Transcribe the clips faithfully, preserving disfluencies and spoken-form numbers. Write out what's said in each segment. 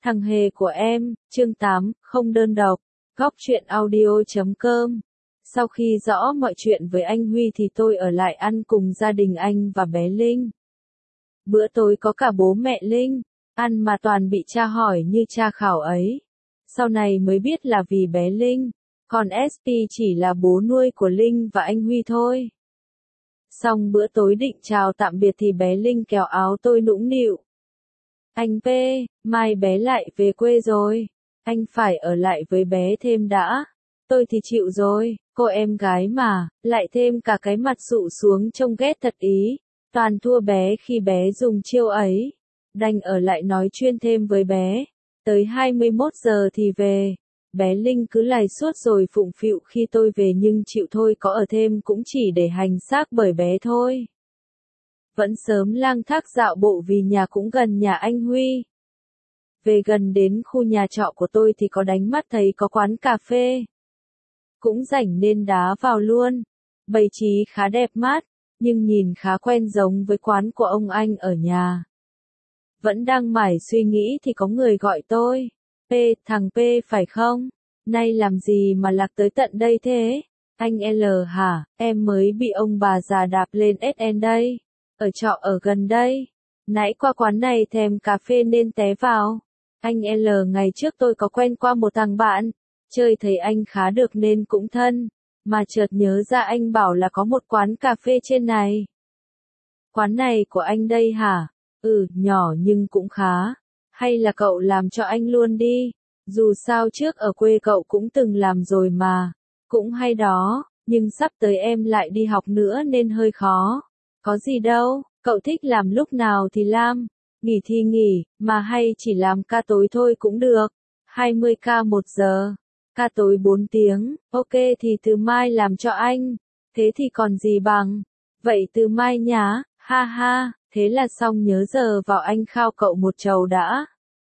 Thằng hề của em, chương tám, không đơn độc, góc truyện audio chấm com. Sau khi rõ mọi chuyện với anh Huy thì tôi ở lại ăn cùng gia đình anh và bé Linh. Bữa tối có cả bố mẹ Linh, ăn mà toàn bị cha hỏi như cha khảo ấy. Sau này mới biết là vì bé Linh, còn ét pê chỉ là bố nuôi của Linh và anh Huy thôi. Xong bữa tối định chào tạm biệt thì bé Linh kéo áo tôi nũng nịu. Anh P, mai bé lại về quê rồi, anh phải ở lại với bé thêm đã. Tôi thì chịu rồi, cô em gái mà, lại thêm cả cái mặt sụ xuống trông ghét thật ý, toàn thua bé khi bé dùng chiêu ấy. Đành ở lại nói chuyên thêm với bé, tới hai mươi mốt giờ thì về. Bé Linh cứ lầy suốt rồi phụng phịu khi tôi về nhưng chịu thôi, có ở thêm cũng chỉ để hành xác bởi bé thôi. Vẫn sớm lang thác dạo bộ vì nhà cũng gần nhà anh Huy. Về gần đến khu nhà trọ của tôi thì có đánh mắt thấy có quán cà phê. Cũng rảnh nên đá vào luôn. Bày trí khá đẹp mát, nhưng nhìn khá quen giống với quán của ông anh ở nhà. Vẫn đang mải suy nghĩ thì có người gọi tôi. P, thằng P phải không? Nay làm gì mà lạc tới tận đây thế? Anh L hả? Em mới bị ông bà già đạp lên ét en đây. Ở trọ ở gần đây. Nãy qua quán này thèm cà phê nên té vào. Anh L ngày trước tôi có quen qua một thằng bạn. Chơi thấy anh khá được nên cũng thân. Mà chợt nhớ ra anh bảo là có một quán cà phê trên này. Quán này của anh đây hả? Ừ, nhỏ nhưng cũng khá. Hay là cậu làm cho anh luôn đi. Dù sao trước ở quê cậu cũng từng làm rồi mà. Cũng hay đó, nhưng sắp tới em lại đi học nữa nên hơi khó. Có gì đâu, cậu thích làm lúc nào thì làm. Nghỉ thì nghỉ, mà hay chỉ làm ca tối thôi cũng được. hai mươi ca một giờ. Ca tối bốn tiếng, ok thì từ mai làm cho anh. Thế thì còn gì bằng. Vậy từ mai nhá, ha ha, thế là xong, nhớ giờ vào anh khao cậu một chầu đã.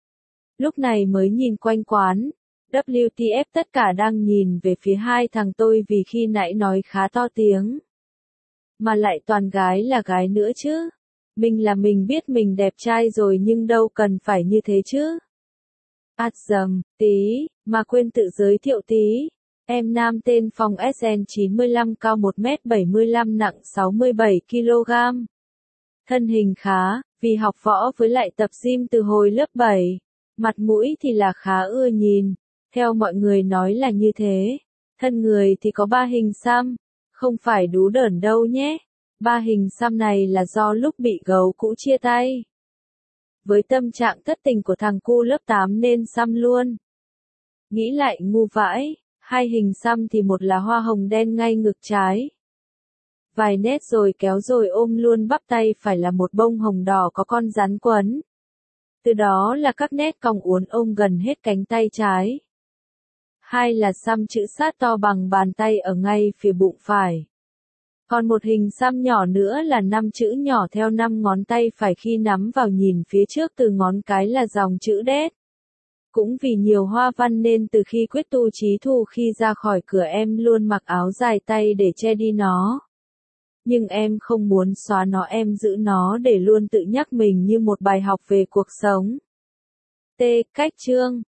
Lúc này mới nhìn quanh quán. vê kép tê ép tất cả đang nhìn về phía hai thằng tôi vì khi nãy nói khá to tiếng. Mà lại toàn gái là gái nữa chứ. Mình là mình biết mình đẹp trai rồi nhưng đâu cần phải như thế chứ. Át dầm, tí, mà quên tự giới thiệu tí. Em nam tên Phong ét en chín mươi lăm, cao một mét bảy mươi lăm, nặng sáu mươi bảy ki lô gam. Thân hình khá, vì học võ với lại tập gym từ hồi lớp bảy. Mặt mũi thì là khá ưa nhìn. Theo mọi người nói là như thế. Thân người thì có ba hình xăm. Không phải đú đởn đâu nhé. Ba hình xăm này là do lúc bị gấu cũ chia tay. Với tâm trạng thất tình của thằng cu lớp tám nên xăm luôn. Nghĩ lại ngu vãi, hai hình xăm thì một là hoa hồng đen ngay ngực trái. Vài nét rồi kéo rồi ôm luôn bắp tay phải là một bông hồng đỏ có con rắn quấn. Từ đó là các nét cong uốn ôm gần hết cánh tay trái. Hai là xăm chữ sát to bằng bàn tay ở ngay phía bụng phải. Còn một hình xăm nhỏ nữa là năm chữ nhỏ theo năm ngón tay phải, khi nắm vào nhìn phía trước từ ngón cái là dòng chữ đét. Cũng vì nhiều hoa văn nên từ khi quyết tu chí thù khi ra khỏi cửa em luôn mặc áo dài tay để che đi nó. Nhưng em không muốn xóa nó, em giữ nó để luôn tự nhắc mình như một bài học về cuộc sống. T. Cách chương.